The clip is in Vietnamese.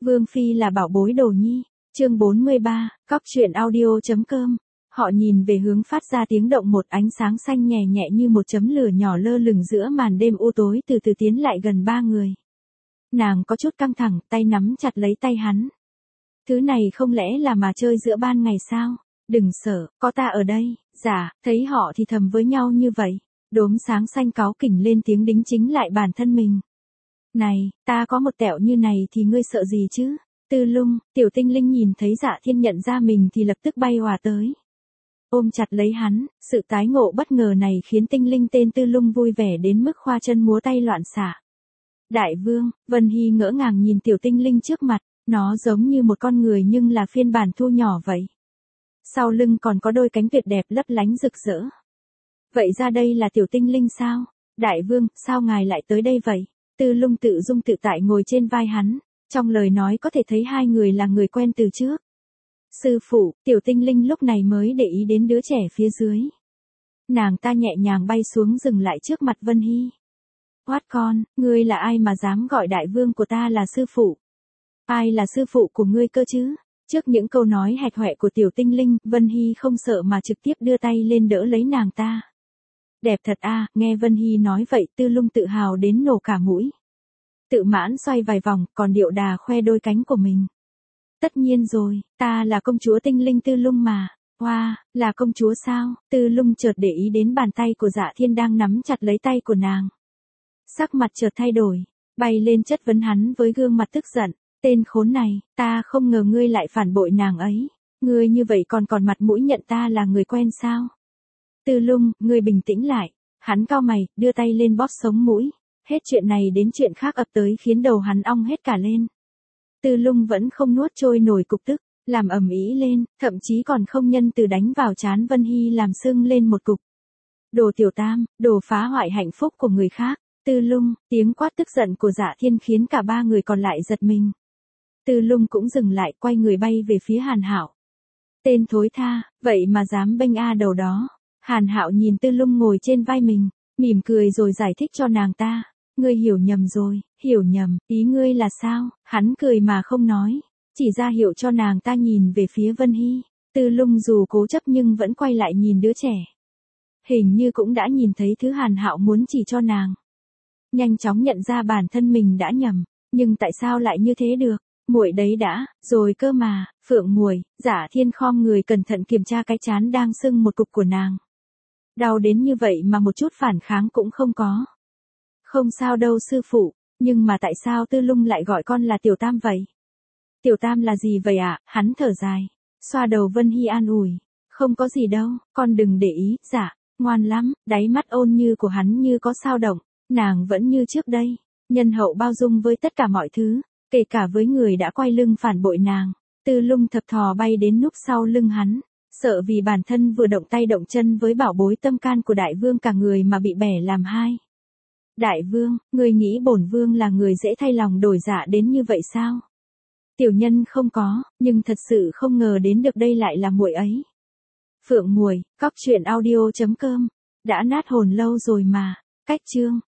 Vương Phi là bảo bối đồ nhi. Chương 43, cóc truyện audio.com. Họ nhìn về hướng phát ra tiếng động, một ánh sáng xanh nhẹ nhẹ như một chấm lửa nhỏ lơ lửng giữa màn đêm u tối từ từ tiến lại gần ba người. Nàng có chút căng thẳng, tay nắm chặt lấy tay hắn. Thứ này không lẽ là mà chơi giữa ban ngày sao? Đừng sợ, có ta ở đây. Dạ, thấy họ thì thầm với nhau như vậy. Đốm sáng xanh cáu kỉnh lên tiếng đính chính lại bản thân mình. Này, ta có một tẹo như này thì ngươi sợ gì chứ? Tư Lung, tiểu tinh linh nhìn thấy Dạ Thiên nhận ra mình thì lập tức bay hòa tới. Ôm chặt lấy hắn, sự tái ngộ bất ngờ này khiến tinh linh tên Tư Lung vui vẻ đến mức khoa chân múa tay loạn xạ. Đại vương, Vân Hy ngỡ ngàng nhìn tiểu tinh linh trước mặt, nó giống như một con người nhưng là phiên bản thu nhỏ vậy. Sau lưng còn có đôi cánh tuyệt đẹp lấp lánh rực rỡ. Vậy ra đây là tiểu tinh linh sao? Đại vương, sao ngài lại tới đây vậy? Tư Lung tự dung tự tại ngồi trên vai hắn, trong lời nói có thể thấy hai người là người quen từ trước. Sư phụ, tiểu tinh linh lúc này mới để ý đến đứa trẻ phía dưới. Nàng ta nhẹ nhàng bay xuống dừng lại trước mặt Vân Hy. Hoát con, ngươi là ai mà dám gọi đại vương của ta là sư phụ? Ai là sư phụ của ngươi cơ chứ? Trước những câu nói hạch hoẹ của tiểu tinh linh, Vân Hy không sợ mà trực tiếp đưa tay lên đỡ lấy nàng ta. Đẹp thật a, nghe Vân Hy nói vậy Tư Lung tự hào đến nổ cả mũi. Tự mãn xoay vài vòng, còn điệu đà khoe đôi cánh của mình. Tất nhiên rồi, ta là công chúa tinh linh Tư Lung mà. Wow, là công chúa sao? Tư Lung chợt để ý đến bàn tay của Dạ Thiên đang nắm chặt lấy tay của nàng. Sắc mặt chợt thay đổi, bay lên chất vấn hắn với gương mặt tức giận. Tên khốn này, ta không ngờ ngươi lại phản bội nàng ấy. Ngươi như vậy còn mặt mũi nhận ta là người quen sao? Tư Lung, ngươi bình tĩnh lại. Hắn cau mày, đưa tay lên bóp sống mũi. Hết chuyện này đến chuyện khác ập tới khiến đầu hắn ong hết cả lên. Tư Lung vẫn không nuốt trôi nổi cục tức, làm ầm ĩ lên, thậm chí còn không nhân từ đánh vào trán Vân Hy làm sưng lên một cục. Đồ tiểu tam, đồ phá hoại hạnh phúc của người khác. Tư Lung, tiếng quát tức giận của Dạ Thiên khiến cả ba người còn lại giật mình. Tư Lung cũng dừng lại, quay người bay về phía Hàn Hạo. Tên thối tha, vậy mà dám bênh đầu đó. Hàn Hạo nhìn Tư Lung ngồi trên vai mình, mỉm cười rồi giải thích cho nàng ta. Ngươi hiểu nhầm rồi, hiểu nhầm, ý ngươi là sao? Hắn cười mà không nói, chỉ ra hiệu cho nàng ta nhìn về phía Vân Hy. Tư Lung dù cố chấp nhưng vẫn quay lại nhìn đứa trẻ. Hình như cũng đã nhìn thấy thứ Hàn Hạo muốn chỉ cho nàng. Nhanh chóng nhận ra bản thân mình đã nhầm, nhưng tại sao lại như thế được? Muội đấy đã, rồi cơ mà, Phượng muội. Dạ Thiên khom người cẩn thận kiểm tra cái trán đang sưng một cục của nàng. Đau đến như vậy mà một chút phản kháng cũng không có. Không sao đâu sư phụ, nhưng mà tại sao Tư Lung lại gọi con là Tiểu Tam vậy? Tiểu Tam là gì vậy ạ? Hắn thở dài, xoa đầu Vân Hy an ủi. Không có gì đâu, con đừng để ý. Dạ, ngoan lắm. Đáy mắt ôn như của hắn như có dao động. Nàng vẫn như trước đây, nhân hậu bao dung với tất cả mọi thứ, kể cả với người đã quay lưng phản bội nàng. Tư Lung thập thò bay đến núp sau lưng hắn, sợ vì bản thân vừa động tay động chân với bảo bối tâm can của đại vương cả người mà bị bẻ làm hai. Đại vương, ngươi nghĩ bổn vương là người dễ thay lòng đổi dạ đến như vậy sao? Tiểu nhân không có, nhưng thật sự không ngờ đến được đây lại là muội ấy. Phượng muội, cóc truyện audio.com, đã nát hồn lâu rồi mà. Cách chương